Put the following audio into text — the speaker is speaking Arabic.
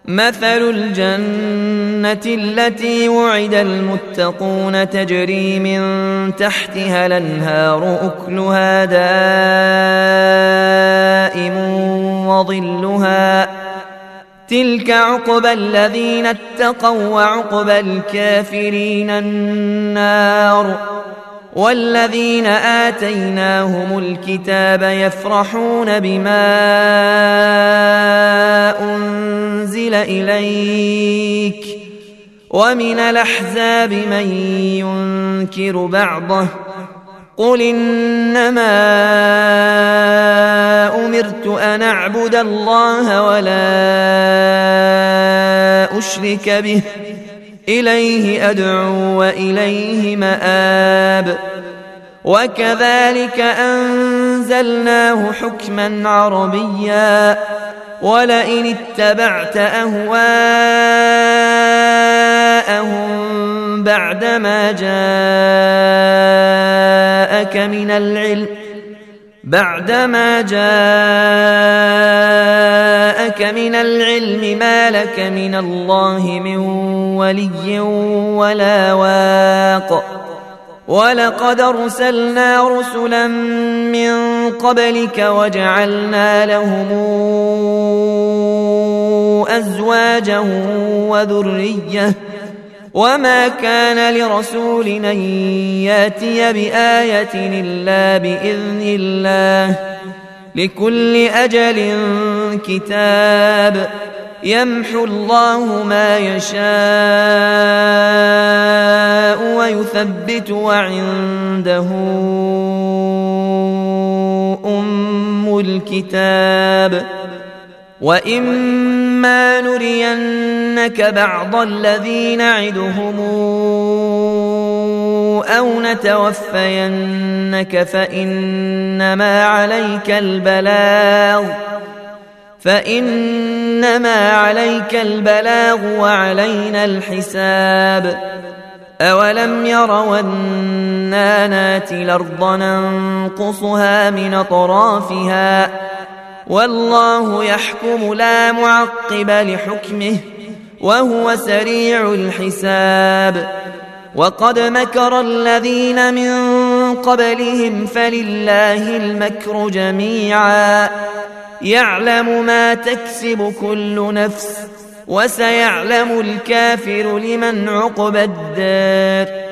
مثل الجنة التي وعد المتقون تجري من تحتها الأنهار أكلها دائم وظلها تلك عقبى الذين اتقوا وعقبى الكافرين النار والذين آتيناهم الكتاب يفرحون بما أنزل إليك ومن الأحزاب من ينكر بعضه قل إنما أمرت أن أعبد الله ولا أشرك به إليه أدعو وإليه مآب وكذلك أنزلناه حكما عربيا ولئن اتبعت أهواءهم بعدما جاءك من العلم ما لك من الله من ولي ولا واق ولقد أرسلنا رسلا من قبلك وجعلنا لهم أزواجا وذرية وما كان لرسول أن ياتي بآية إلا بإذن الله لكل أجل كتاب يمحو الله ما يشاء ويثبت وعنده أم الكتاب وإما نرينك بعض الذي نعدهم أو نتوفينك فإنما عليك البلاغ وعلينا الحساب أولم يروا أنا ناتي الأرض ننقصها من أطرافها والله يحكم لا معقب لحكمه وهو سريع الحساب وقد مكر الذين من قبلهم فلله المكر جميعا يعلم ما تكسب كل نفس وسيعلم الكافر لمن عقبى الدار